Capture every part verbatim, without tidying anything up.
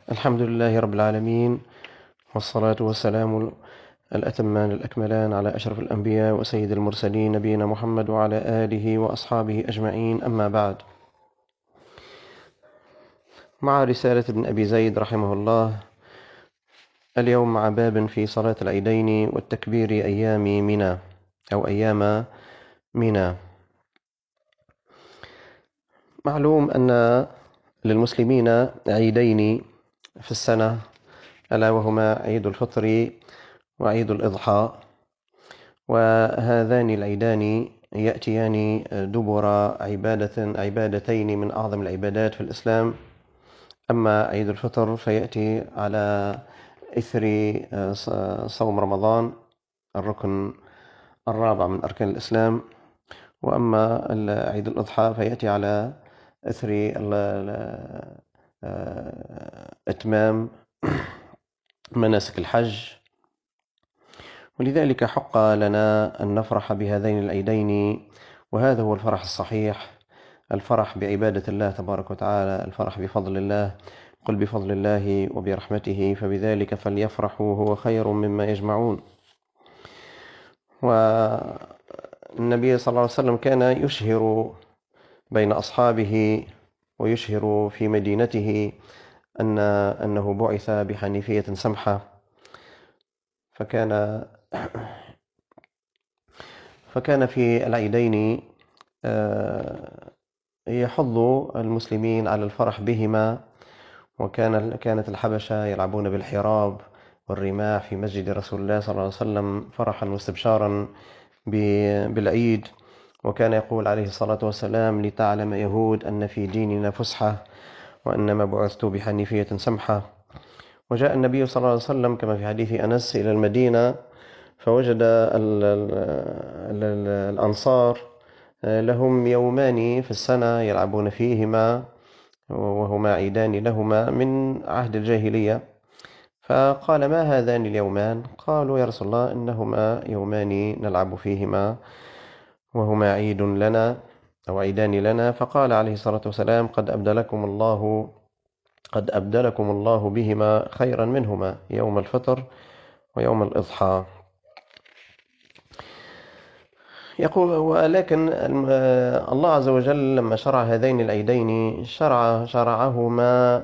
الحمد لله رب العالمين، والصلاة والسلام الأتمان الأكملان على أشرف الأنبياء وسيد المرسلين نبينا محمد وعلى آله وأصحابه أجمعين، أما بعد. مع رسالة ابن أبي زيد رحمه الله، اليوم مع باب في صلاة العيدين والتكبير أيام منى أو أيام منى. معلوم أن للمسلمين عيدين في السنة، ألا وهما عيد الفطر وعيد الإضحى، وهذان العيدان يأتيان دبر عبادة عبادتين من أعظم العبادات في الإسلام. أما عيد الفطر فيأتي على إثر صوم رمضان، الركن الرابع من أركان الإسلام. وأما عيد الأضحى فيأتي على إثر إتمام مناسك الحج. ولذلك حق لنا أن نفرح بهذين العيدين، وهذا هو الفرح الصحيح، الفرح بعبادة الله تبارك وتعالى، الفرح بفضل الله. قل بفضل الله وبرحمته فبذلك فليفرحوا هو خير مما يجمعون. والنبي صلى الله عليه وسلم كان يشهر بين أصحابه ويشهر في مدينته أن أنه بعث بحنيفية سمحة، فكان فكان في العيدين يحض المسلمين على الفرح بهما. وكان كانت الحبشة يلعبون بالحراب والرماح في مسجد رسول الله صلى الله عليه وسلم فرحا واستبشارا بالعيد. وكان يقول عليه الصلاة والسلام: لتعلم يهود أن في ديننا فسحة وأنما بعثت بحنيفية سمحة. وجاء النبي صلى الله عليه وسلم كما في حديث أنس إلى المدينة، فوجد الأنصار لهم يومان في السنة يلعبون فيهما، وهما عيدان لهما من عهد الجاهلية. فقال: ما هذان اليومان؟ قالوا: يا رسول الله، إنهما يومان نلعب فيهما وهما عيد لنا أو عيدان لنا. فقال عليه الصلاة والسلام: قد أبدلكم الله قد أبدلكم الله بهما خيرا منهما، يوم الفطر ويوم الإضحى. يقول: ولكن الله عز وجل لما شرع هذين العيدين شرع شرعهما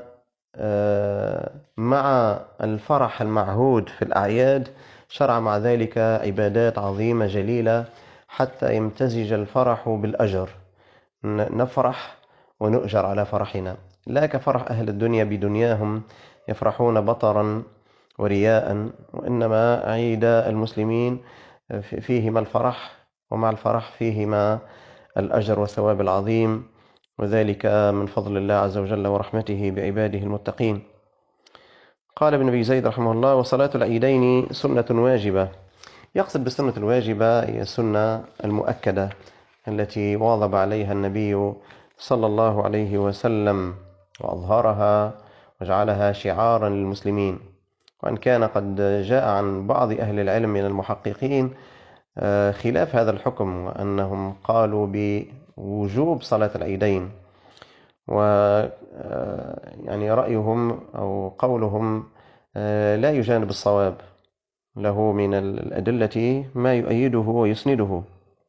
مع الفرح المعهود في الأعياد، شرع مع ذلك عبادات عظيمة جليلة حتى يمتزج الفرح بالأجر، نفرح ونؤجر على فرحنا، لا كفرح أهل الدنيا بدنياهم يفرحون بطرا ورياء، وإنما عيد المسلمين فيهما الفرح، ومع الفرح فيهما الأجر والثواب العظيم، وذلك من فضل الله عز وجل ورحمته بعباده المتقين. قال ابن أبي زيد رحمه الله: وصلاة العيدين سنة واجبة. يقصد بالسنة الواجبة هي السنة المؤكدة التي واظب عليها النبي صلى الله عليه وسلم وأظهرها وجعلها شعارا للمسلمين. وأن كان قد جاء عن بعض أهل العلم من المحققين خلاف هذا الحكم، وأنهم قالوا بوجوب صلاة العيدين، و يعني رأيهم أو قولهم لا يجانب الصواب، له من الأدلة ما يؤيده ويسنده.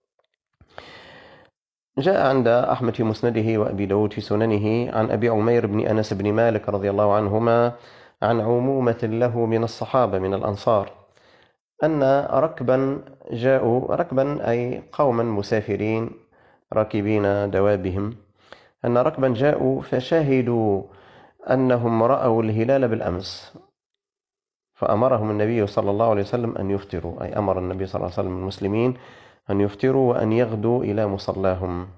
جاء عند أحمد في مسنده وأبي داود في سننه عن أبي عمير بن أنس بن مالك رضي الله عنهما عن عمومة له من الصحابة من الأنصار أن ركبا جاءوا، ركبا أي قوما مسافرين راكبين دوابهم، أن ركبا جاءوا فشهدوا أنهم رأوا الهلال بالأمس، فأمرهم النبي صلى الله عليه وسلم أن يفطروا، أي أمر النبي صلى الله عليه وسلم المسلمين أن يفطروا وأن يغدوا إلى مصلاهم.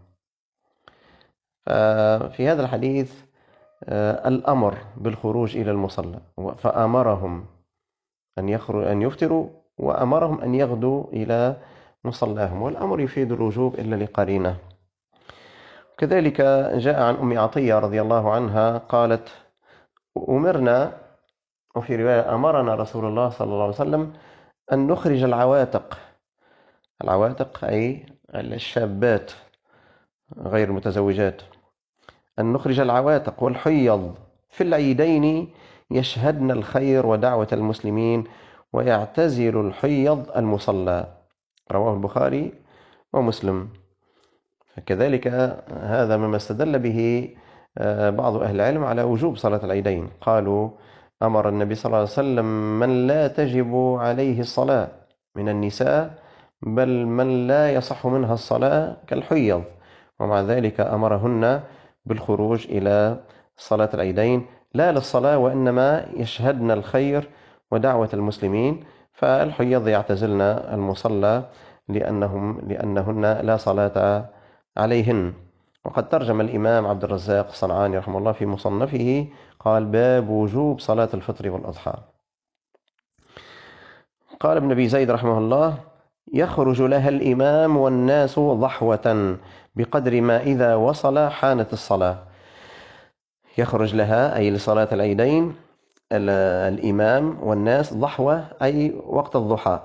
في هذا الحديث الأمر بالخروج إلى المصلى، فأمرهم أن يخرج أن يفطروا وأمرهم أن يغدوا إلى مصلاهم، والأمر يفيد الوجوب إلا لقرينة. كذلك جاء عن أم عطية رضي الله عنها قالت: أمرنا، وفي رواية أمرنا رسول الله صلى الله عليه وسلم أن نخرج العواتق. العواتق أي الشابات غير المتزوجات، أن نخرج العواتق والحيض في العيدين يشهدن الخير ودعوة المسلمين ويعتزل الحيض المصلى. رواه البخاري ومسلم. كذلك هذا مما استدل به بعض أهل العلم على وجوب صلاة العيدين. قالوا أمر النبي صلى الله عليه وسلم من لا تجب عليه الصلاة من النساء، بل من لا يصح منها الصلاة كالحيض، ومع ذلك أمرهن بالخروج إلى صلاة العيدين لا للصلاة وإنما يشهدن الخير ودعوة المسلمين، فالحيض يعتزلن المصلى لأنهم لأنهن لا صلاة عليهن. وقد ترجم الإمام عبد الرزاق الصنعاني رحمه الله في مصنفه قال: باب وجوب صلاة الفطر والأضحى. قال ابن أبي زيد رحمه الله: يخرج لها الإمام والناس ضحوة بقدر ما إذا وصل حانت الصلاة. يخرج لها أي لصلاة العيدين الإمام والناس ضحوة أي وقت الضحى،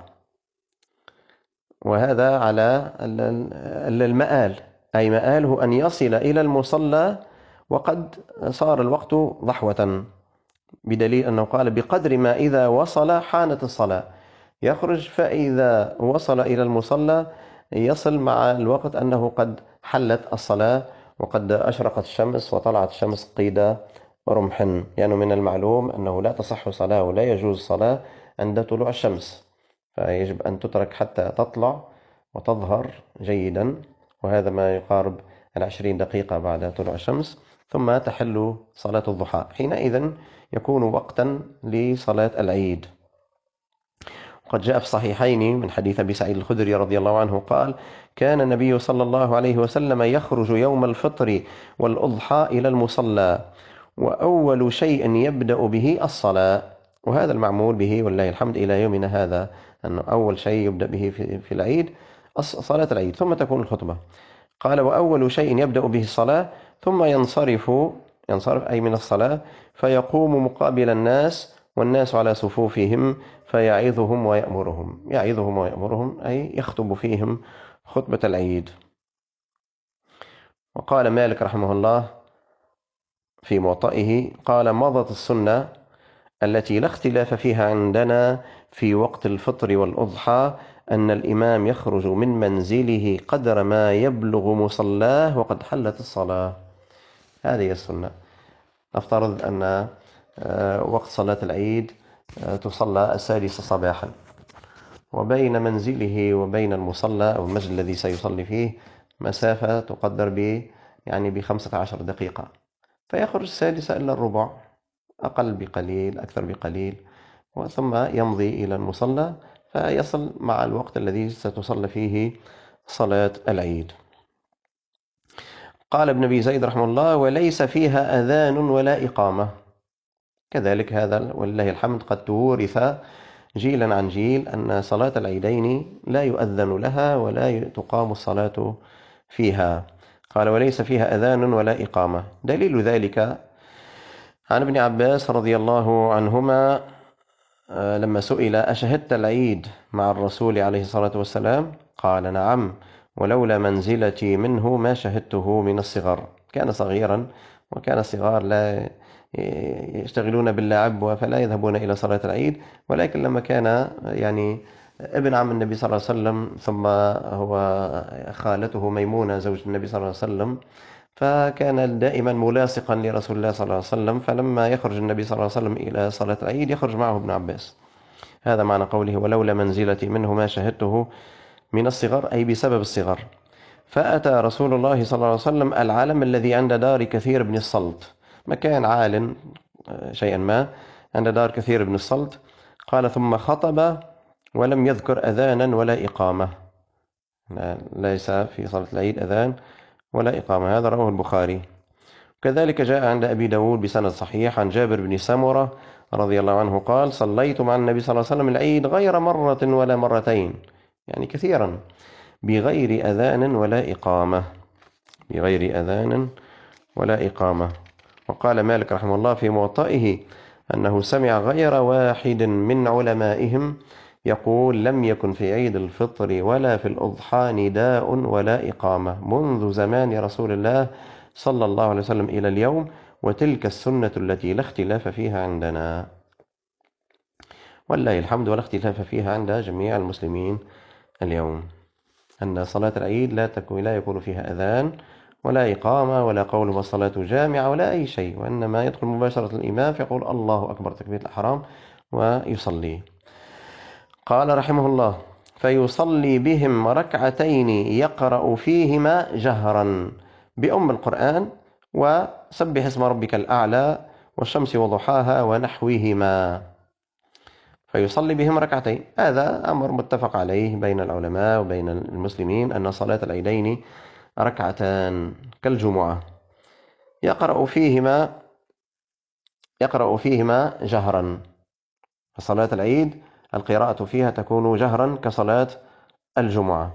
وهذا على المآل، أي مآله أن يصل إلى المصلى وقد صار الوقت ضحوة، بدليل أنه قال بقدر ما إذا وصل حانت الصلاة. يخرج فإذا وصل إلى المصلى يصل مع الوقت أنه قد حلت الصلاة وقد أشرقت الشمس وطلعت الشمس قيد رمح، يعني من المعلوم أنه لا تصح صلاة ولا يجوز صلاة عند طلوع الشمس، فيجب أن تترك حتى تطلع وتظهر جيدا، وهذا ما يقارب العشرين دقيقة بعد طلوع الشمس، ثم تحل صلاة الضحى. حينئذ يكون وقتا لصلاة العيد. قد جاء في الصحيحين من حديث أبي سعيد الخدري رضي الله عنه قال: كان النبي صلى الله عليه وسلم يخرج يوم الفطر والأضحى إلى المصلى، وأول شيء يبدأ به الصلاة. وهذا المعمول به والله الحمد إلى يومنا هذا، أنه أول شيء يبدأ به في العيد صلاة العيد، ثم تكون الخطبة. قال: وأول شيء يبدأ به الصلاة، ثم ينصرف ينصرف أي من الصلاة، فيقوم مقابل الناس والناس على صفوفهم فيعظهم ويأمرهم. يعظهم ويأمرهم أي يخطب فيهم خطبة العيد. وقال مالك رحمه الله في موطئه قال: مضت السنة التي لا اختلاف فيها عندنا في وقت الفطر والأضحى أن الإمام يخرج من منزله قدر ما يبلغ مصلاه وقد حلت الصلاة. هذه السنة. نفترض أن وقت صلاة العيد تصلى السادسة صباحا، وبين منزله وبين المصلى أو المسجد الذي سيصلي فيه مسافة تقدر ب يعني بخمسة عشر دقيقة، فيخرج السادسة إلا الربع، أقل بقليل أكثر بقليل، ثم يمضي إلى المصلى فيصل مع الوقت الذي ستصلى فيه صلاة العيد. قال ابن أبي زيد رحمه الله: وليس فيها أذان ولا إقامة. كذلك هذا ولله الحمد قد تورث جيلا عن جيل أن صلاة العيدين لا يؤذن لها ولا تقام الصلاة فيها. قال: وليس فيها أذان ولا إقامة. دليل ذلك عن ابن عباس رضي الله عنهما لما سئل: أشهدت العيد مع الرسول عليه الصلاة والسلام؟ قال: نعم، ولولا منزلتي منه ما شهدته من الصغر. كان صغيرا، وكان الصغار لا يشتغلون باللعب فلا يذهبون إلى صلاة العيد، ولكن لما كان يعني ابن عم النبي صلى الله عليه وسلم ثم هو خالته ميمونة زوج النبي صلى الله عليه وسلم، فكان دائما ملاصقا لرسول الله صلى الله عليه وسلم، فلما يخرج النبي صلى الله عليه وسلم إلى صلاة العيد يخرج معه ابن عباس. هذا معنى قوله: ولولا منزلتي منه ما شهدته من الصغر، أي بسبب الصغر. فأتى رسول الله صلى الله عليه وسلم العلم الذي عند دار كثير بن الصلت، مكان عال شيئا ما عند دار كثير بن الصلت. قال: ثم خطب ولم يذكر أذانا ولا إقامة، ليس في صلاة العيد أذان ولا إقامة. هذا رواه البخاري. كذلك جاء عند أبي داود بسند صحيح عن جابر بن سمرة رضي الله عنه قال: صليت مع النبي صلى الله عليه وسلم العيد غير مرة ولا مرتين، يعني كثيرا، بغير أذان ولا إقامة، بغير أذان ولا إقامة. وقال مالك رحمه الله في موطئه أنه سمع غير واحد من علمائهم يقول: لم يكن في عيد الفطر ولا في الأضحى نداء ولا إقامة منذ زمان رسول الله صلى الله عليه وسلم إلى اليوم، وتلك السنة التي لا اختلاف فيها عندنا، والله الحمد، ولا اختلاف فيها عند جميع المسلمين اليوم، أن صلاة العيد لا تكون لا يكون فيها أذان ولا إقامة ولا قول والصلاة جامعة ولا أي شيء، وإنما يدخل مباشرة الإمام فيقول الله أكبر تكبيرة الإحرام ويصلي. قال رحمه الله: فيصلي بهم ركعتين يقرأ فيهما جهرا بأم القرآن وسبح اسم ربك الأعلى والشمس وضحاها ونحوهما. فيصلي بهم ركعتين، هذا أمر متفق عليه بين العلماء وبين المسلمين أن صلاة العيدين ركعتان كالجمعة، يقرأ فيهما يقرأ فيهما جهرا. فصلاة العيد القراءة فيها تكون جهرا كصلاة الجمعة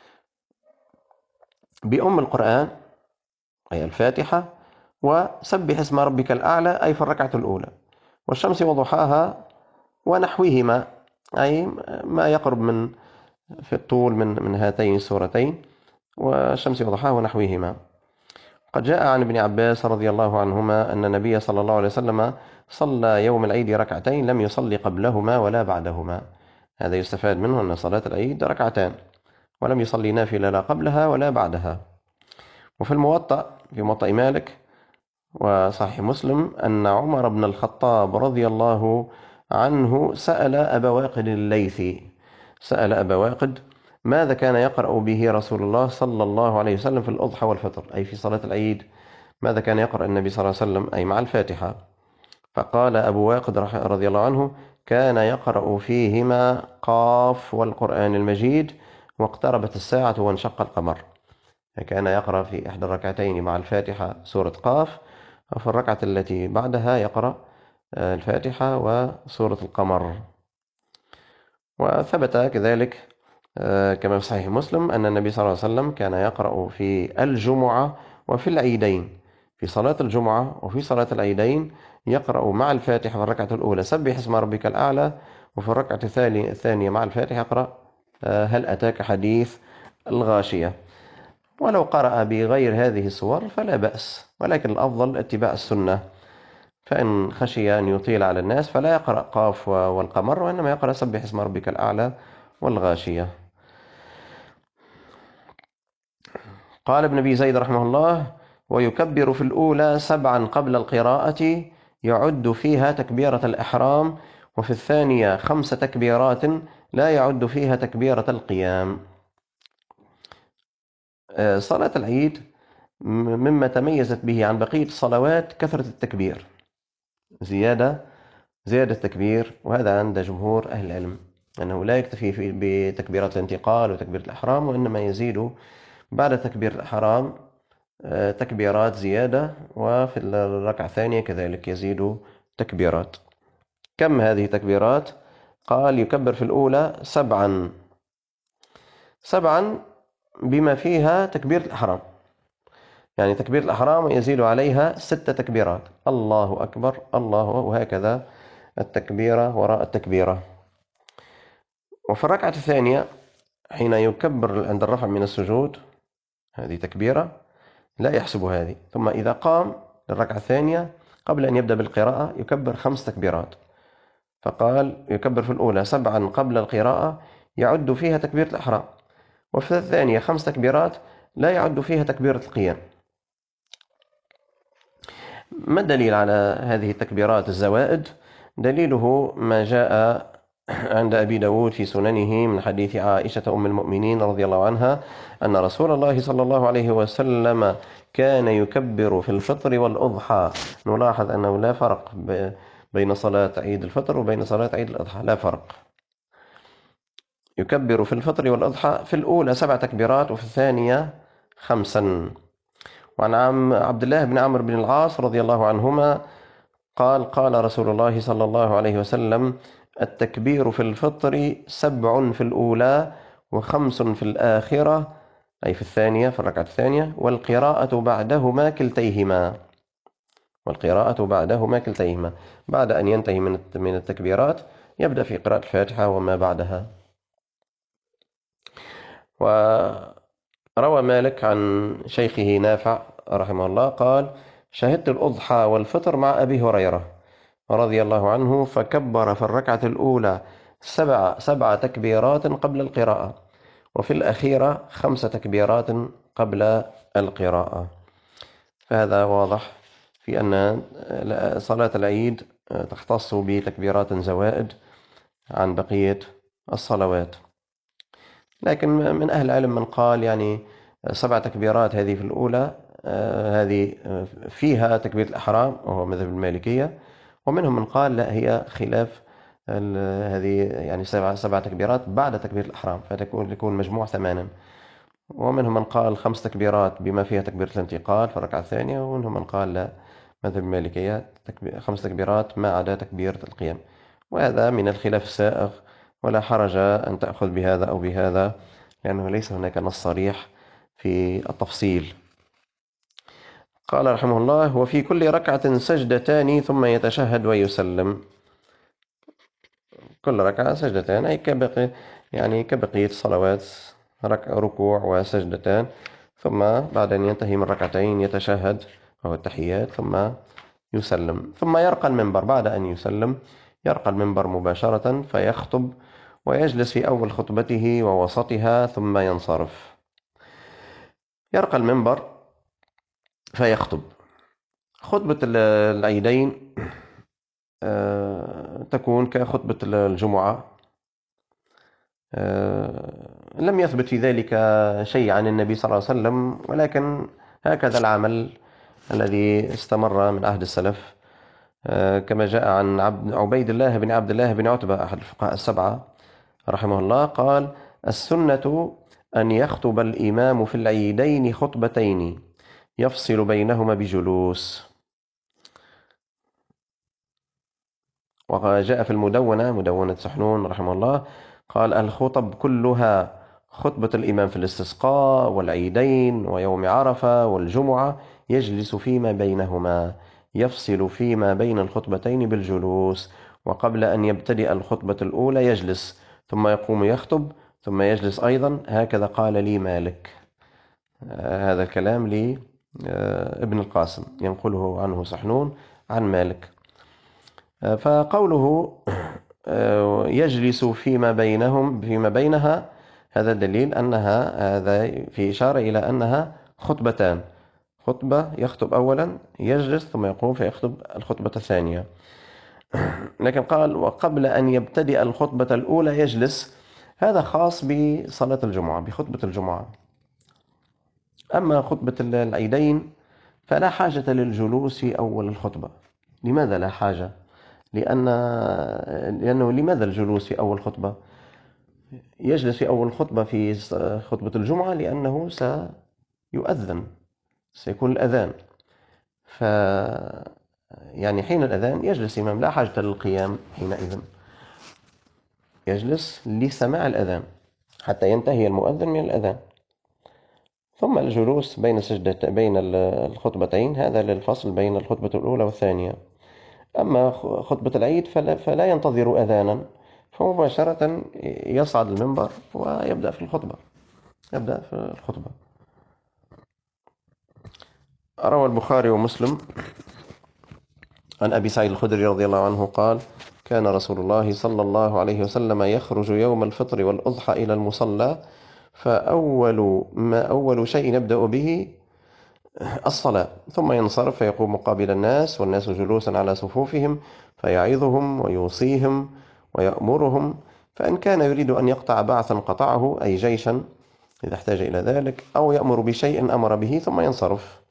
بأم القرآن أي الفاتحة، وسبح اسم ربك الأعلى أي في الركعة الأولى، والشمس وضحاها ونحوهما أي ما يقرب من في الطول من من هاتين السورتين، والشمس وضحاها ونحوهما. قد جاء عن ابن عباس رضي الله عنهما أن النبي صلى الله عليه وسلم صلى يوم العيد ركعتين لم يصلي قبلهما ولا بعدهما. هذا يستفاد منه أن صلاة العيد ركعتان ولم يصلي نافلة لا قبلها ولا بعدها. وفي الموطأ في موطأ مالك وصحيح مسلم أن عمر بن الخطاب رضي الله عنه سأل أبا واقد الليثي سأل أبا واقد ماذا كان يقرأ به رسول الله صلى الله عليه وسلم في الأضحى والفطر، أي في صلاة العيد ماذا كان يقرأ النبي صلى الله عليه وسلم أي مع الفاتحة. فقال أبو واقد رضي الله عنه: كان يقرأ فيهما قاف والقرآن المجيد واقتربت الساعة وانشق القمر. كان يقرأ في إحدى الركعتين مع الفاتحة سورة قاف، وفي الركعة التي بعدها يقرأ الفاتحة وسورة القمر. وثبت كذلك كما في صحيح مسلم أن النبي صلى الله عليه وسلم كان يقرأ في الجمعة وفي العيدين، في صلاة الجمعة وفي صلاة العيدين يقرأ مع الفاتحة في الركعة الأولى سبح اسم ربك الأعلى، وفي الركعة الثانية مع الفاتحة يقرأ هل أتاك حديث الغاشية. ولو قرأ بغير هذه الصور فلا بأس، ولكن الأفضل اتباع السنة، فإن خشي أن يطيل على الناس فلا يقرأ قاف والقمر، وإنما يقرأ سبح اسم ربك الأعلى والغاشية. قال ابن أبي زيد رحمه الله: ويكبر في الأولى سبعا قبل القراءة يعد فيها تكبيرة الإحرام، وفي الثانية خمس تكبيرات لا يعد فيها تكبيرة القيام. صلاة العيد مما تميزت به عن بقية الصلوات كثرة التكبير، زيادة زيادة التكبير، وهذا عند جمهور أهل العلم أنه لا يكتفي بتكبيرات الانتقال وتكبيرة الإحرام، وإنما يزيد بعد تكبير الإحرام تكبيرات زيادة، وفي الركعة الثانية كذلك يزيد تكبيرات. كم هذه التكبيرات؟ قال: يكبر في الأولى سبعا سبعا بما فيها تكبير الإحرام، يعني تكبير الإحرام يزيد عليها ست تكبيرات، الله أكبر الله، وهكذا التكبيرة وراء التكبيرة. وفي الركعة الثانية حين يكبر عند الرفع من السجود هذه تكبيرة لا يحسب هذه، ثم إذا قام للركعة الثانية قبل أن يبدأ بالقراءة يكبر خمس تكبيرات. فقال: يكبر في الأولى سبعا قبل القراءة يعد فيها تكبيرة الإحرام، وفي الثانية خمس تكبيرات لا يعد فيها تكبيرة القيام. ما الدليل على هذه التكبيرات الزوائد؟ دليله ما جاء عند أبي داود في سننه من حديث عائشة أم المؤمنين رضي الله عنها أن رسول الله صلى الله عليه وسلم كان يكبر في الفطر والأضحى. نلاحظ أنه لا فرق بين صلاة عيد الفطر وبين صلاة عيد الأضحى، لا فرق. يكبر في الفطر والأضحى في الأولى سبع تكبيرات وفي الثانية خمسا. وعن عبد الله بن عمرو بن العاص رضي الله عنهما قال: قال رسول الله صلى الله عليه وسلم: التكبير في الفطر سبع في الأولى وخمس في الآخرة، أي في الثانية في الركعة الثانية، والقراءة بعدهما كلتيهما والقراءة بعدهما كلتيهما بعد أن ينتهي من التكبيرات يبدأ في قراءة الفاتحة وما بعدها. وروى مالك عن شيخه نافع رحمه الله قال: شهدت الأضحى والفطر مع أبي هريرة رضي الله عنه، فكبر في الركعة الأولى سبع سبع تكبيرات قبل القراءة، وفي الأخيرة خمس تكبيرات قبل القراءة. فهذا واضح في أن صلاة العيد تختص بتكبيرات زوائد عن بقية الصلوات. لكن من أهل العلم من قال يعني سبع تكبيرات هذه في الأولى، هذه فيها تكبيرة الإحرام وهو مذهب المالكية، ومنهم من قال لا، هي خلاف هذه، يعني سبع سبع تكبيرات بعد تكبيرة الإحرام، فتكون يكون مجموع ثمانا. ومنهم من قال خمس تكبيرات بما فيها تكبيرة الانتقال في الركعة الثانية، ومنهم من قال لا، مذهب المالكية خمس تكبيرات ما عدا تكبيرة القيام. وهذا من الخلاف السائغ، ولا حرج أن تأخذ بهذا أو بهذا، لأنه ليس هناك نص صريح في التفصيل. قال رحمه الله: وفي كل ركعة سجدتان ثم يتشهد ويسلم. كل ركعة سجدتان، أي كبقي يعني كبقية الصلوات، ركوع وسجدتان، ثم بعد أن ينتهي من ركعتين يتشهد وهو التحيات، ثم يسلم، ثم يرقى المنبر. بعد أن يسلم يرقى المنبر مباشرة فيخطب، ويجلس في أول خطبته ووسطها ثم ينصرف. يرقى المنبر فيخطب. خطبة العيدين تكون كخطبة الجمعة، لم يثبت في ذلك شيء عن النبي صلى الله عليه وسلم، ولكن هكذا العمل الذي استمر من عهد السلف، كما جاء عن عبيد الله بن عبد الله بن عتبة أحد الفقهاء السبعة رحمه الله قال: السنة أن يخطب الإمام في العيدين خطبتين يفصل بينهما بجلوس. وجاء في المدونة، مدونة سحنون رحمه الله، قال: الخطب كلها خطبة الإمام في الاستسقاء والعيدين ويوم عرفة والجمعة يجلس فيما بينهما، يفصل فيما بين الخطبتين بالجلوس، وقبل أن يبتدئ الخطبة الأولى يجلس، ثم يقوم يخطب، ثم يجلس أيضا. هكذا قال لي مالك. آه هذا الكلام لي آه ابن القاسم، ينقله عنه سحنون عن مالك. آه فقوله آه يجلس فيما بينهم فيما بينها، هذا دليل أنها، هذا في إشارة إلى أنها خطبتان، خطبة يخطب أولا يجلس ثم يقوم فيخطب الخطبة الثانية. لكن قال: وقبل أن يبتدئ الخطبة الأولى يجلس، هذا خاص بصلاة الجمعة، بخطبة الجمعة. أما خطبة العيدين فلا حاجة للجلوس في أول الخطبة. لماذا لا حاجة؟ لأن لأنه لماذا الجلوس في أول خطبة؟ يجلس في أول خطبة في خطبة الجمعة لأنه سيؤذن، سيكون الأذان، ف يعني حين الأذان يجلس الإمام، لا حاجة للقيام حينئذ، يجلس لسماع الأذان حتى ينتهي المؤذن من الأذان. ثم الجلوس بين سجدة بين الخطبتين هذا للفصل بين الخطبة الأولى والثانية. أما خطبة العيد فلا, فلا ينتظر أذانا، فمباشرة يصعد المنبر ويبدأ في الخطبة يبدأ في الخطبة. روى البخاري ومسلم عن أبي سعيد الخدري رضي الله عنه قال: كان رسول الله صلى الله عليه وسلم يخرج يوم الفطر والأضحى إلى المصلى، فأول ما أول شيء نبدأ به الصلاة، ثم ينصرف فيقوم مقابل الناس والناس جلوسا على صفوفهم، فيعظهم ويوصيهم ويأمرهم، فإن كان يريد أن يقطع بعثا قطعه، أي جيشا إذا احتاج إلى ذلك، أو يأمر بشيء أمر به ثم ينصرف.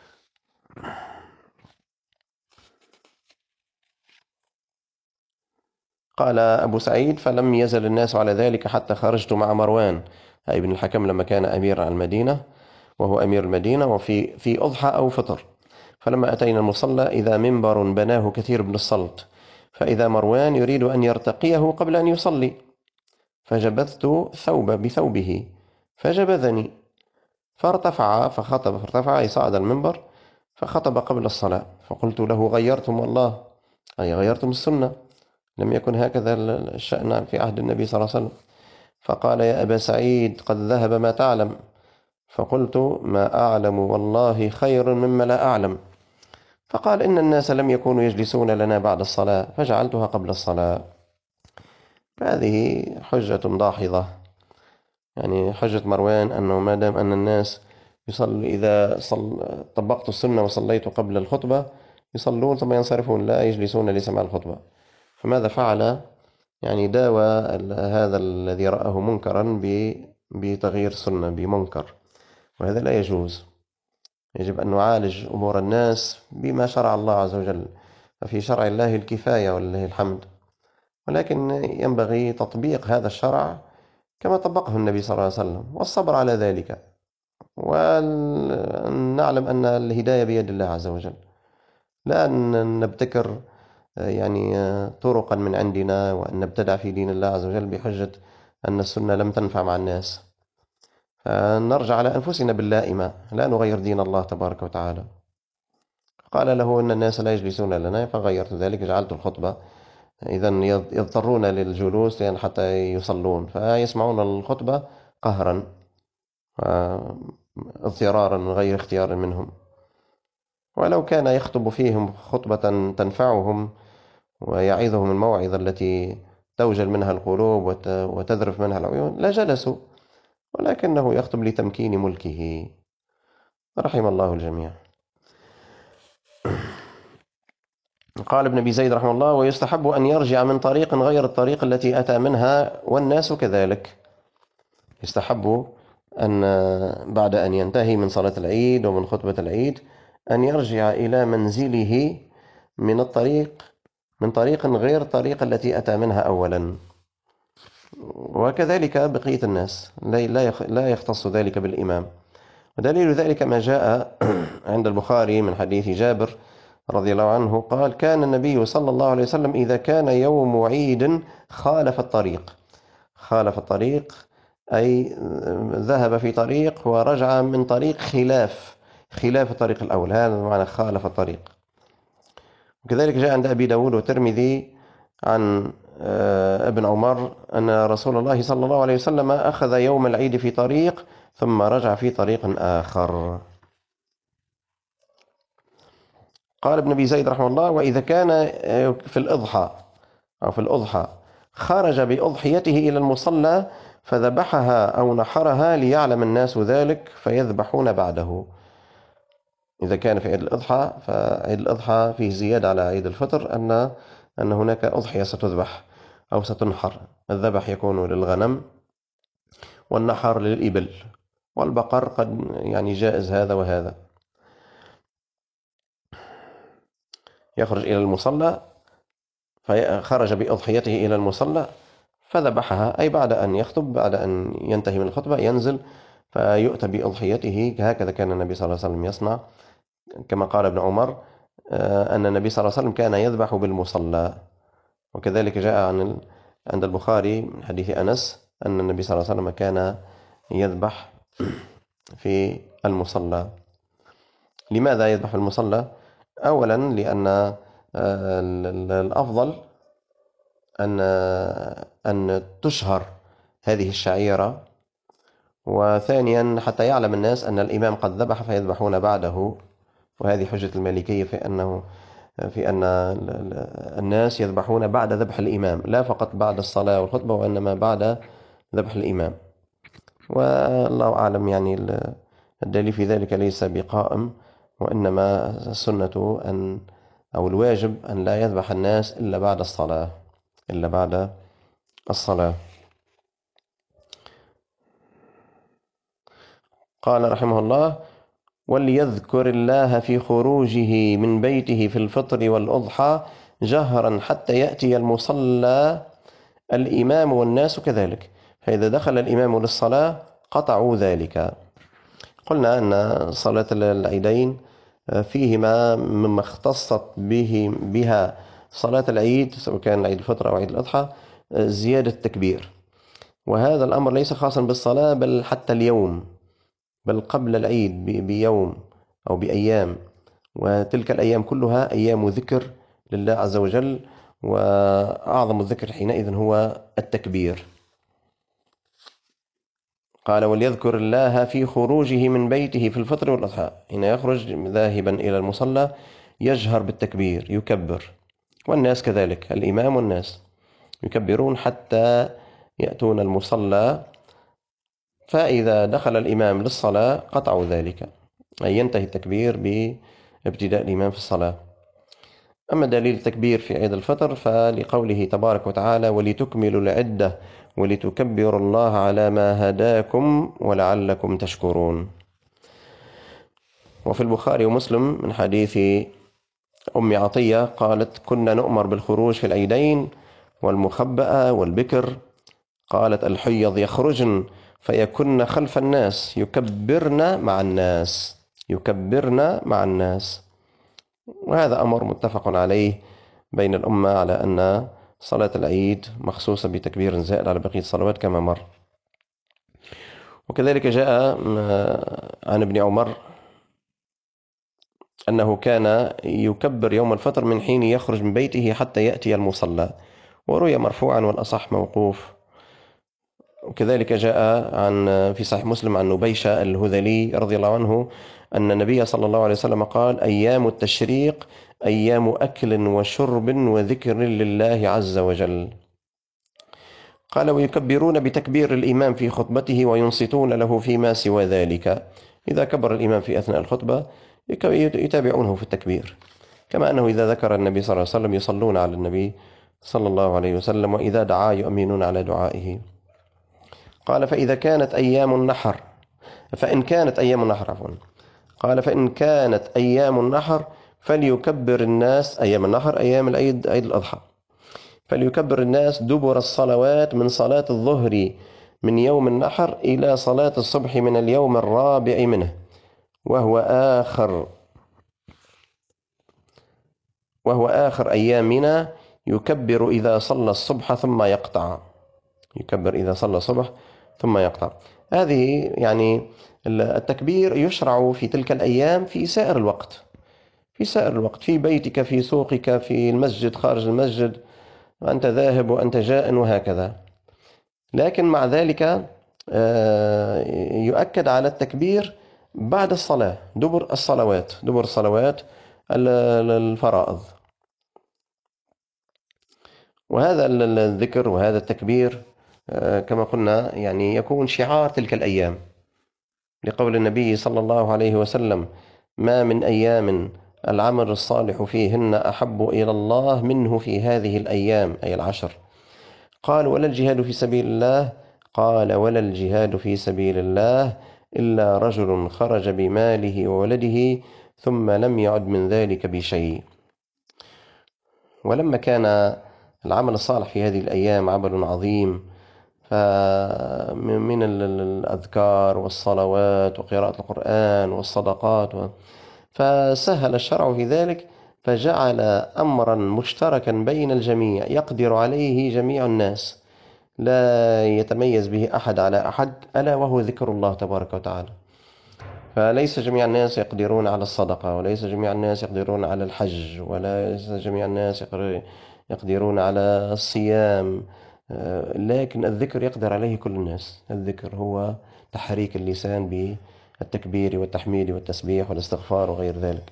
قال أبو سعيد: فلم يزل الناس على ذلك حتى خرجت مع مروان أي بن الحكم لما كان أمير على المدينة، وهو أمير المدينة، وفي في أضحى أو فطر. فلما أتينا المصلى إذا منبر بناه كثير بن الصلت، فإذا مروان يريد أن يرتقيه قبل أن يصلي، فجبذت ثوب بثوبه فجبذني، فارتفع فخطب فارتفع أي صعد المنبر فخطب قبل الصلاة، فقلت له: غيرتم والله، أي غيرتم السنة، لم يكن هكذا الشأن في عهد النبي صلى الله عليه وسلم. فقال: يا أبا سعيد قد ذهب ما تعلم. فقلت: ما أعلم والله خير مما لا أعلم. فقال إن الناس لم يكونوا يجلسون لنا بعد الصلاة فجعلتها قبل الصلاة. هذه حجة داحضة، يعني حجة مروان أنه ما دام أن الناس يصل إذا صل طبقت السنة وصليت قبل الخطبة يصلون ثم ينصرفون لا يجلسون لسماع الخطبة. فماذا فعل؟ يعني داوى هذا الذي رآه منكرا بتغيير السنة بمنكر، وهذا لا يجوز. يجب أن نعالج أمور الناس بما شرع الله عز وجل، ففي شرع الله الكفاية ولله الحمد، ولكن ينبغي تطبيق هذا الشرع كما طبقه النبي صلى الله عليه وسلم والصبر على ذلك، ونعلم أن الهداية بيد الله عز وجل، لا أن نبتكر يعني طرقا من عندنا وأن نبتدع في دين الله عز وجل بحجة أن السنة لم تنفع مع الناس. فنرجع على أنفسنا باللائمة، لا نغير دين الله تبارك وتعالى. قال له إن الناس لا يجلسون لنا فغيرت ذلك، جعلت الخطبة إذا يضطرون للجلوس لأن حتى يصلون فيسمعون الخطبة قهرا اضطرارا من غير اختيار منهم. ولو كان يخطب فيهم خطبة تنفعهم ويعظهم الموعظة التي توجل منها القلوب وتذرف منها العيون لا جلسوا، ولكنه يخطب لتمكين ملكه، رحم الله الجميع. قال ابن أبي زيد رحمه الله: ويستحب أن يرجع من طريق غير الطريق التي أتى منها والناس كذلك. يستحب أن بعد أن ينتهي من صلاة العيد ومن خطبة العيد أن يرجع إلى منزله من الطريق من طريق غير الطريق التي أتى منها أولا، وكذلك بقية الناس لا يختص ذلك بالإمام. ودليل ذلك ما جاء عند البخاري من حديث جابر رضي الله عنه قال: كان النبي صلى الله عليه وسلم إذا كان يوم عيد خالف الطريق. خالف الطريق أي ذهب في طريق ورجع من طريق خلاف خلاف الطريق الأول، هذا معنى خالف الطريق. وكذلك جاء عند أبي داود والترمذي عن ابن عمر أن رسول الله صلى الله عليه وسلم أخذ يوم العيد في طريق ثم رجع في طريق آخر. قال ابن أبي زيد رحمه الله: وإذا كان في الأضحى أو في الأضحى خرج بأضحيته إلى المصلى فذبحها أو نحرها ليعلم الناس ذلك فيذبحون بعده. إذا كان في عيد الأضحى فعيد الأضحى فيه زيادة على عيد الفطر أن أن هناك أضحية ستذبح أو ستنحر. الذبح يكون للغنم والنحر للإبل، والبقر قد يعني جائز هذا وهذا. يخرج إلى المصلى فخرج بأضحيته إلى المصلى فذبحها، أي بعد أن يخطب بعد أن ينتهي من الخطبة ينزل فيؤتى بأضحيته. هكذا كان النبي صلى الله عليه وسلم يصنع، كما قال ابن عمر أن النبي صلى الله عليه وسلم كان يذبح بالمصلى. وكذلك جاء عن عند البخاري من حديث أنس أن النبي صلى الله عليه وسلم كان يذبح في المصلى. لماذا يذبح في المصلى؟ أولا لأن الأفضل أن أن تشهر هذه الشعيرة، وثانيا حتى يعلم الناس أن الإمام قد ذبح فيذبحون بعده. وهذه حجة المالكية في أنه في أن الناس يذبحون بعد ذبح الإمام، لا فقط بعد الصلاة والخطبة وإنما بعد ذبح الإمام. والله أعلم، يعني الدليل في ذلك ليس بقائم، وإنما السنة أن أو الواجب أن لا يذبح الناس إلا بعد الصلاة إلا بعد الصلاة. قال رحمه الله: وليذكر الله في خروجه من بيته في الفطر والأضحى جهرا حتى يأتي المصلى الإمام والناس كذلك، فإذا دخل الإمام للصلاة قطعوا ذلك. قلنا أن صلاة العيدين فيهما مما اختصت به بها صلاة العيد سواء كان عيد الفطر أو عيد الأضحى زيادة التكبير، وهذا الأمر ليس خاصا بالصلاة بل حتى اليوم، بل قبل العيد بيوم أو بأيام، وتلك الأيام كلها أيام ذكر لله عز وجل، وأعظم الذكر حينئذ هو التكبير. قال: وليذكر الله في خروجه من بيته في الفطر والأضحى، حين يخرج ذاهبا إلى المصلى يجهر بالتكبير، يكبر، والناس كذلك، الإمام والناس يكبرون حتى يأتون المصلى، فإذا دخل الإمام للصلاة قطعوا ذلك، أي ينتهي التكبير بابتداء الإمام في الصلاة. أما دليل التكبير في عيد الفطر فلقوله تبارك وتعالى: ولتكملوا العدة ولتكبروا الله على ما هداكم ولعلكم تشكرون. وفي البخاري ومسلم من حديث أم عطية قالت: كنا نؤمر بالخروج في العيدين والمخبأة والبكر، قالت: الحيض يخرجن فيكن خلف الناس يكبرن مع الناس يكبرن مع الناس. وهذا أمر متفق عليه بين الأمة على أن صلاة العيد مخصوصة بتكبير زائد على بقية الصلوات كما مر. وكذلك جاء عن ابن عمر أنه كان يكبر يوم الفطر من حين يخرج من بيته حتى يأتي المصلى، وروي مرفوعا والأصح موقوف. وكذلك جاء عن في صحيح مسلم عن نبيشة الهذلي رضي الله عنه أن النبي صلى الله عليه وسلم قال: أيام التشريق أيام أكل وشرب وذكر لله عز وجل. قال: ويكبرون بتكبير الإمام في خطبته وينصتون له فيما سوى ذلك. إذا كبر الإمام في أثناء الخطبة يتابعونه في التكبير، كما أنه إذا ذكر النبي صلى الله عليه وسلم يصلون على النبي صلى الله عليه وسلم، وإذا دعا يؤمنون على دعائه. قال: فإذا كانت أيام النحر فإن كانت أيام النحر عفوا قال فإن كانت أيام النحر فليكبر الناس، أيام النحر أيام العيد، عيد الأضحى، فليكبر الناس دبر الصلوات من صلاة الظهر من يوم النحر إلى صلاة الصبح من اليوم الرابع منه، وهو آخر وهو آخر أيامنا، يكبر إذا صلى الصبح ثم يقطع يكبر إذا صلى الصبح ثم يقطع. هذه يعني التكبير يشرع في تلك الأيام في سائر الوقت في سائر الوقت في بيتك، في سوقك، في المسجد، خارج المسجد، وأنت ذاهب وأنت جاء، وهكذا. لكن مع ذلك يؤكد على التكبير بعد الصلاة، دبر الصلوات دبر الصلوات الفرائض. وهذا الذكر وهذا التكبير كما قلنا يعني يكون شعار تلك الأيام، لقول النبي صلى الله عليه وسلم: ما من أيام العمل الصالح فيهن أحب إلى الله منه في هذه الأيام، أي العشر. قال: ولا الجهاد في سبيل الله؟ قال: ولا الجهاد في سبيل الله إلا رجل خرج بماله وولده ثم لم يعد من ذلك بشيء. ولما كان العمل الصالح في هذه الأيام عمل عظيم، فمن الأذكار والصلوات وقراءة القرآن والصدقات، فسهل الشرع في ذلك، فجعل أمرا مشتركا بين الجميع يقدر عليه جميع الناس، لا يتميز به أحد على أحد، ألا وهو ذكر الله تبارك وتعالى. فليس جميع الناس يقدرون على الصدقة، وليس جميع الناس يقدرون على الحج، وليس جميع الناس يقدرون على الصيام، لكن الذكر يقدر عليه كل الناس. الذكر هو تحريك اللسان بالتكبير والتحميد والتسبيح والاستغفار وغير ذلك.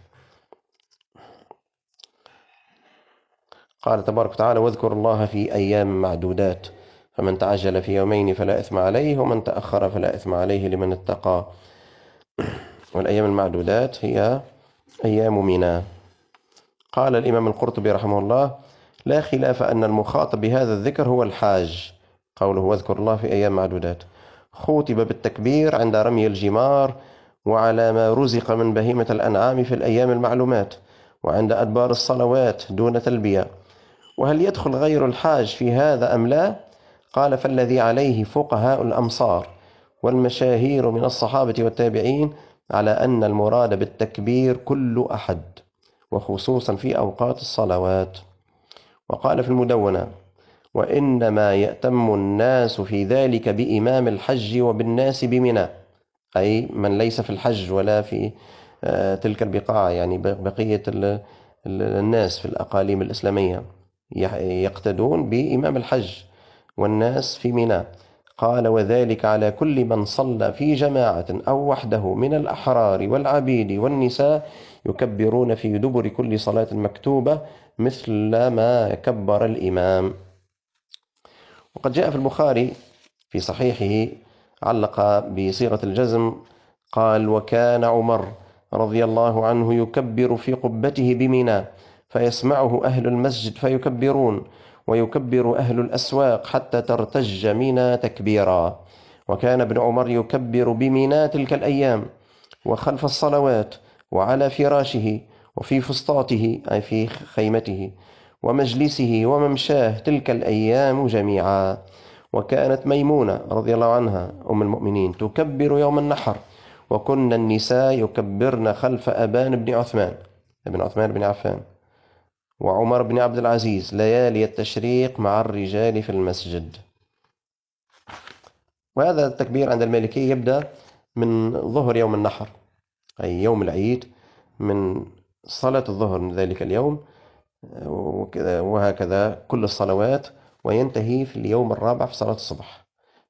قال تبارك وتعالى: واذكر الله في أيام معدودات، فمن تعجل في يومين فلا إثم عليه، ومن تأخر فلا إثم عليه لمن اتقى. والأيام المعدودات هي أيام منى. قال الإمام القرطبي رحمه الله: لا خلاف أن المخاطب بهذا الذكر هو الحاج، قوله واذكر الله في أيام معدودات. خوتب بالتكبير عند رمي الجمار، وعلى ما رزق من بهيمة الأنعام في الأيام المعلومات، وعند أدبار الصلوات دون تلبية. وهل يدخل غير الحاج في هذا أم لا؟ قال: فالذي عليه فقهاء الأمصار والمشاهير من الصحابة والتابعين على أن المراد بالتكبير كل أحد، وخصوصا في أوقات الصلوات. وقال في المدونة: وإنما يأتم الناس في ذلك بإمام الحج وبالناس بمنى، أي من ليس في الحج ولا في تلك البقاع، يعني بقية الناس في الأقاليم الإسلامية يقتدون بإمام الحج والناس في منى. قال: وذلك على كل من صلى في جماعة أو وحده من الأحرار والعبيد والنساء يكبرون في دبر كل صلاة مكتوبة مثل ما كبر الإمام. وقد جاء في البخاري في صحيحه علق بصيغة الجزم قال: وكان عمر رضي الله عنه يكبر في قبته بمنى فيسمعه أهل المسجد فيكبرون، ويكبر أهل الأسواق حتى ترتج منى تكبيرا. وكان ابن عمر يكبر بمنى تلك الأيام وخلف الصلوات وعلى فراشه وفي فسطاته أي في خيمته ومجلسه وممشاه تلك الأيام جميعا. وكانت ميمونة رضي الله عنها أم المؤمنين تكبر يوم النحر، وكن النساء يكبرن خلف أبان بن عثمان بن عثمان بن عفان وعمر بن عبد العزيز ليالي التشريق مع الرجال في المسجد. وهذا التكبير عند المالكية يبدأ من ظهر يوم النحر أي يوم العيد، من صلاة الظهر من ذلك اليوم وهكذا كل الصلوات، وينتهي في اليوم الرابع في صلاة الصبح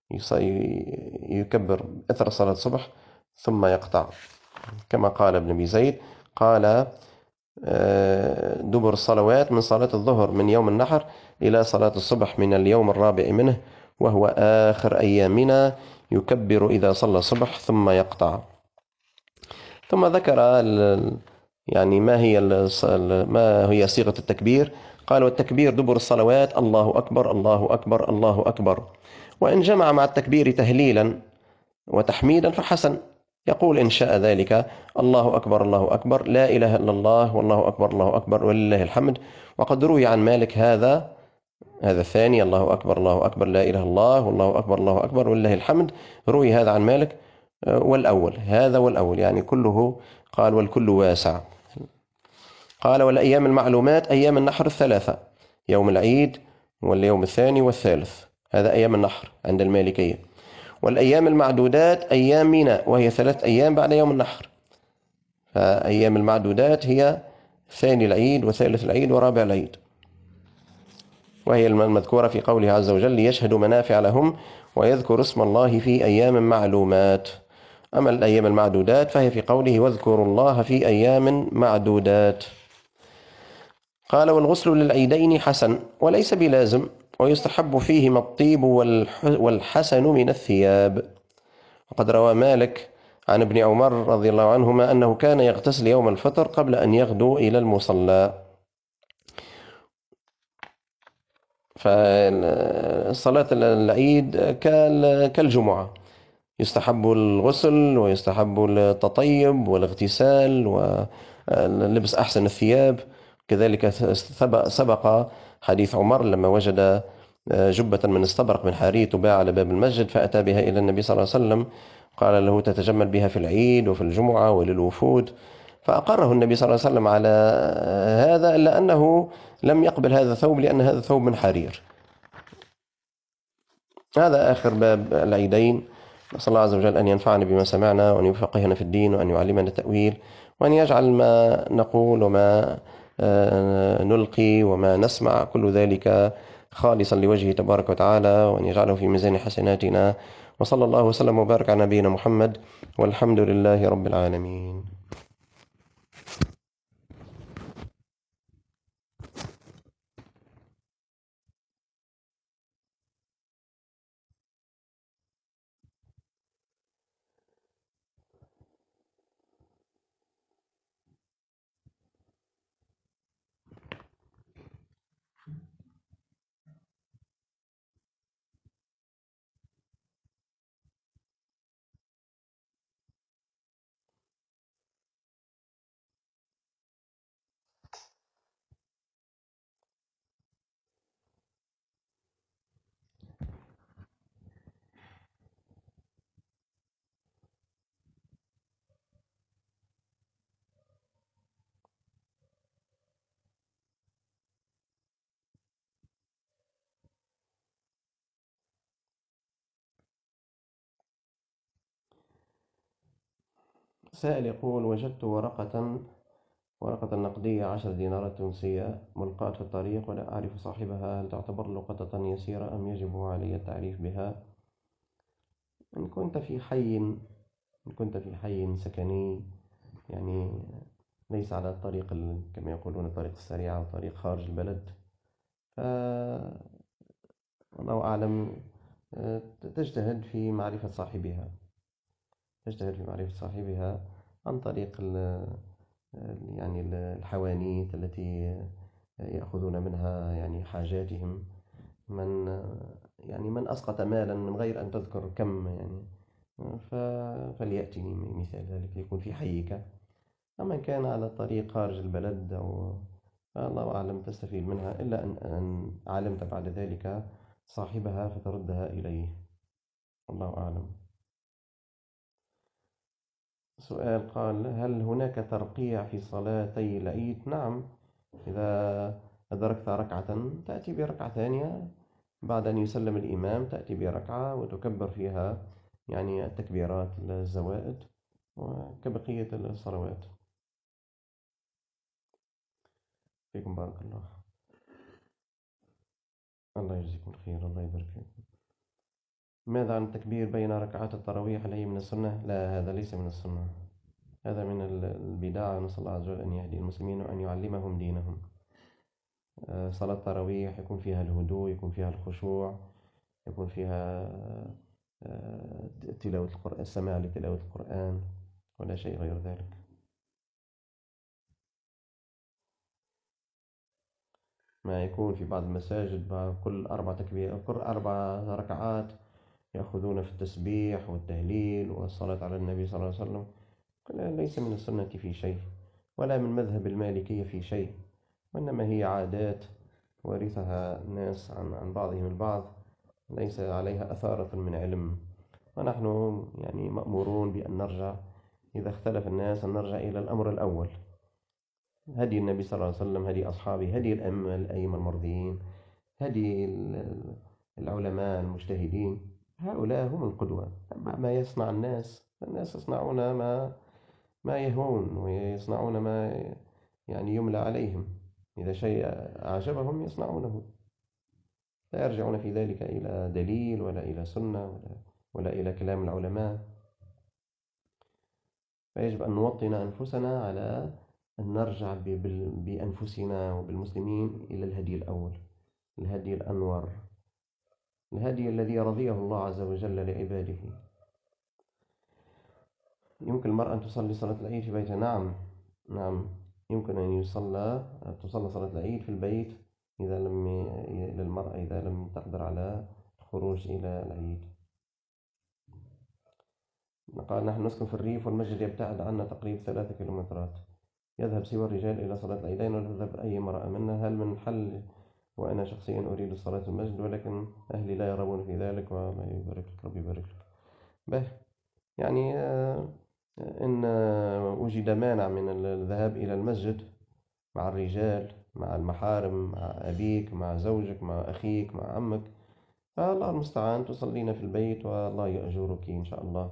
يكبر إثر صلاة الصبح ثم يقطع، كما قال ابن أبي زيد قال: دبر الصلوات من صلاة الظهر من يوم النحر إلى صلاة الصبح من اليوم الرابع منه، وهو آخر أيامنا، يكبر إذا صلى الصبح ثم يقطع. ثم ذكر يعني ما هي ما هي صيغة التكبير. قال: والتكبير دبر الصلوات الله أكبر الله أكبر الله أكبر، وإن جمع مع التكبير تهليلا وتحميدا فحسن، يقول إن شاء ذلك: الله أكبر الله أكبر لا إله إلا الله والله أكبر الله أكبر ولله الحمد. وقد روي عن مالك هذا هذا الثاني: الله أكبر الله أكبر لا إله إلا الله والله أكبر الله أكبر ولله الحمد، روي هذا عن مالك. والأول هذا والأول يعني كله، قال: والكل واسع. قال: والأيام المعلومات أيام النحر الثلاثة، يوم العيد واليوم الثاني والثالث، هذا أيام النحر عند المالكية. والأيام المعدودات أيام منى وهي ثلاث أيام بعد يوم النحر، فأيام المعدودات هي ثاني العيد وثالث العيد ورابع العيد، وهي المذكورة في قوله عز وجل: ليشهدوا منافع لهم ويذكروا اسم الله في أيام معلومات. أما الأيام المعدودات فهي في قوله: واذكروا الله في أيام معدودات. قال: والغسل للعيدين حسن وليس بلازم، ويستحب فيهما الطيب والحسن من الثياب. وقد روى مالك عن ابن عمر رضي الله عنهما أنه كان يغتسل يوم الفطر قبل أن يغدو إلى المصلى. فصلاة العيد كالجمعة، يستحب الغسل ويستحب التطيب والاغتسال ولبس أحسن الثياب. كذلك سبق حديث عمر لما وجد جبة من استبرق من حرير تباع على باب المسجد فأتى بها إلى النبي صلى الله عليه وسلم، قال له: تتجمل بها في العيد وفي الجمعة وللوفود. فأقره النبي صلى الله عليه وسلم على هذا، إلا أنه لم يقبل هذا الثوب لأن هذا ثوب من حرير. هذا آخر باب العيدين. نسأل الله عز وجل أن ينفعنا بما سمعنا وأن يفقهنا في الدين وأن يعلمنا التأويل، وأن يجعل ما نقول وما نلقي وما نسمع كل ذلك خالصا لوجهه تبارك وتعالى، وأن يجعله في ميزان حسناتنا. وصلى الله وسلم وبارك على نبينا محمد، والحمد لله رب العالمين. سائل يقول: وجدت ورقة ورقة نقدية عشر دينارات تونسية ملقاة في الطريق ولا أعرف صاحبها، هل تعتبر لقطة يسيرة أم يجب علي التعريف بها؟ إن كنت في حي إن كنت في حي سكني، يعني ليس على الطريق كما يقولون الطريق السريع أو طريق خارج البلد، فالله أعلم. تجتهد في معرفة صاحبها تجتهد في معرفة صاحبها عن طريق يعني الحوانيت التي يأخذون منها يعني حاجاتهم. من يعني من أسقط مالا من غير أن تذكر كم، يعني فليأتني مثال ذلك يكون في حيك. أما إن كان على الطريق خارج البلد أو الله أعلم تستفيد منها، إلا أن, أن علمت بعد ذلك صاحبها فتردها إليه، الله أعلم. سؤال قال: هل هناك ترقيع في صلاتي العيد؟ نعم، إذا أدركت ركعة تأتي بركعة ثانية بعد أن يسلم الإمام، تأتي بركعة وتكبر فيها يعني التكبيرات الزوائد وكبقية الصلوات. فيكم بارك الله. الله يجزيكم الخير، الله يبارك فيكم. ماذا عن التكبير بين ركعات التراويح؟ هل هي من السنة؟ لا، هذا ليس من السنة، هذا من البدع. نسأل الله عز وجل أن يهدي المسلمين وأن يعلمهم دينهم. صلاة التراويح يكون فيها الهدوء، يكون فيها الخشوع، يكون فيها تلاوة القرآن، السماع لتلاوة القرآن، ولا شيء غير ذلك. ما يكون في بعض المساجد كل أربع تكبير كل أربع ركعات يأخذون في التسبيح والتهليل والصلاة على النبي صلى الله عليه وسلم، ليس من السنة في شيء، ولا من مذهب المالكية في شيء، وإنما هي عادات ورثها الناس عن عن بعضهم البعض، ليس عليها أثارة من علم. ونحن يعني مأمورون بأن نرجع، إذا اختلف الناس أن نرجع إلى الأمر الأول، هدي النبي صلى الله عليه وسلم، هدي أصحابه، هدي الأئمة الأئمة المرضيين، هدي العلماء المجتهدين، هؤلاء هم القدوة. أما ما يصنع الناس، الناس يصنعون ما ما يهوون، ويصنعون ما يعني يملى عليهم، إذا شيء أعجبهم يصنعونه، لا يرجعون في ذلك إلى دليل ولا إلى سنة ولا, ولا إلى كلام العلماء. فيجب أن نوطن أنفسنا على أن نرجع بأنفسنا وبالمسلمين إلى الهدي الأول، الهدي الأنور، الهدي الذي رضيه الله عز وجل لعباده. يمكن المرأة أن تصلي صلاة العيد في بيتها؟ نعم نعم يمكن أن يصلى تصلى صلاة العيد في البيت إذا لم للمرأة إذا لم تقدر على الخروج إلى العيد. قال: نحن نسكن في الريف والمسجد يبتعد عنا تقريبا ثلاثة كيلومترات، يذهب سوى الرجال إلى صلاة العيدين ولا تذهب أي امرأة منا، هل من حل؟ وأنا شخصيا أريد الصلاة في المسجد ولكن أهلي لا يرغبون في ذلك، والله يبارك لك، ربي يبارك لك. به يعني إن وجد مانع من الذهاب إلى المسجد مع الرجال، مع المحارم، مع أبيك، مع زوجك، مع أخيك، مع عمك، فالله المستعان، تصلين في البيت والله يأجرك إن شاء الله،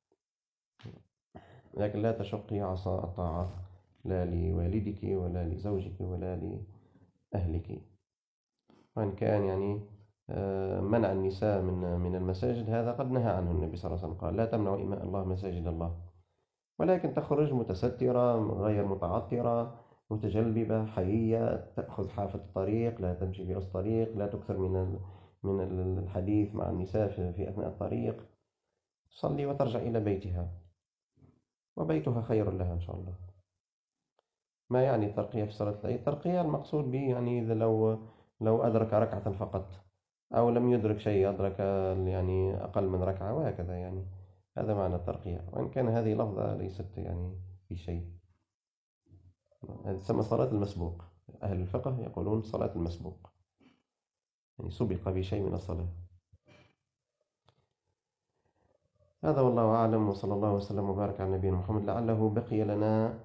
لكن لا تشقي عصا الطاعة، لا لوالدك ولا لزوجك ولا لأهلك. وإن كان يعني منع النساء من من المساجد هذا قد نهى عنه النبي صلى الله عليه وسلم، قال: لا تمنعوا إماء الله مساجد الله، ولكن تخرج متسترة غير متعطرة متجلببة حيية، تأخذ حافة الطريق، لا تمشي في وسط الطريق، لا تكثر من من الحديث مع النساء في أثناء الطريق، تصلي وترجع إلى بيتها، وبيتها خير لها إن شاء الله. ما يعني الترقية في صلاة العيد؟ الترقية المقصود به يعني إذا لو لو أدرك ركعة فقط، أو لم يدرك شيء، أدرك يعني أقل من ركعة وهكذا، يعني هذا معنى الترقية، وإن كان هذه لفظة ليست يعني في شيء. هذه تسمى صلاة المسبوق، أهل الفقه يقولون صلاة المسبوق، يعني سبق بشيء من الصلاة. هذا والله أعلم، وصلى الله وسلم وبارك على نبينا محمد. لعله بقي لنا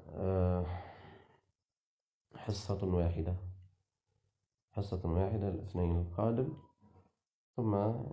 حصة واحدة حصة واحدة الاثنين القادم، ثم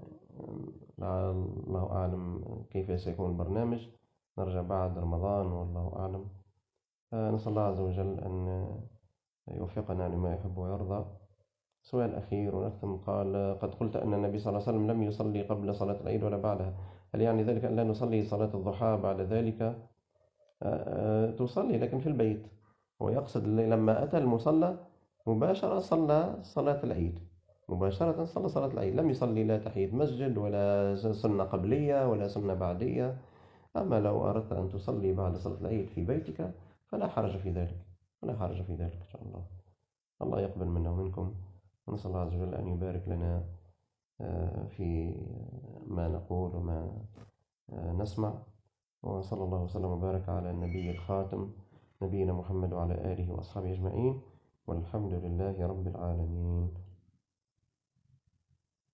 الله أعلم كيف سيكون البرنامج، نرجع بعد رمضان والله أعلم. نسأل الله عز وجل أن يوفقنا لما يحب ويرضى. سؤال أخير ونختم. قال: قد قلت أن النبي صلى الله عليه وسلم لم يصلي قبل صلاة العيد ولا بعدها، هل يعني ذلك أن لا نصلي صلاة الضحى بعد ذلك؟ آه، آه، تصلي لكن في البيت. هو يقصد لما أتى المصلى مباشرة صلى صلاة العيد، مباشرة صلى صلاة العيد، لم يصلي لا تحية مسجد ولا سنة قبلية ولا سنة بعدية. أما لو أردت أن تصلي بعد صلاة العيد في بيتك فلا حرج في ذلك، لا حرج في ذلك إن شاء الله. الله يقبل منا ومنكم، ونسأل الله عز وجل أن يبارك لنا آه، في ما نقول وما آه، نسمع. وصلى الله وسلم وبارك على النبي الخاتم نبينا محمد وعلى آله وأصحابه أجمعين، والحمد لله رب العالمين.